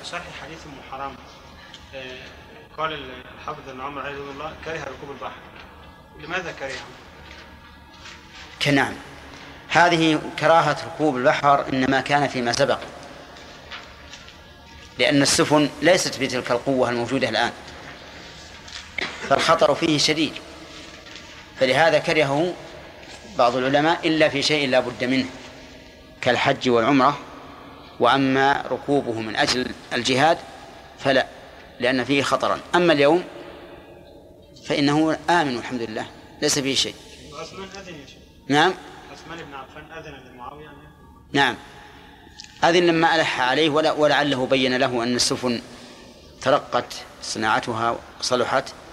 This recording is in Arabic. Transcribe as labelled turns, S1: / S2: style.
S1: شرح حديث ام حرام قال الحافظ ابن عمر عليه الله كره ركوب البحر. لماذا كرهه؟
S2: نعم، هذه كراهة ركوب البحر إنما كان فيما سبق، لأن السفن ليست بتلك القوة الموجودة الآن، فالخطر فيه شديد، فلهذا كرهه بعض العلماء إلا في شيء لا بد منه كالحج والعمرة. وأما ركوبه من أجل الجهاد فلا، لأن فيه خطرا. أما اليوم فإنه آمن والحمد لله، ليس فيه شيء.
S1: عثمان أذن يا شيخ.
S2: نعم،
S1: عثمان بن عفان أذن لمعاوية.
S2: نعم، أذن لما ألح عليه، ولعله بين له أن السفن ترقت صناعتها وصلحت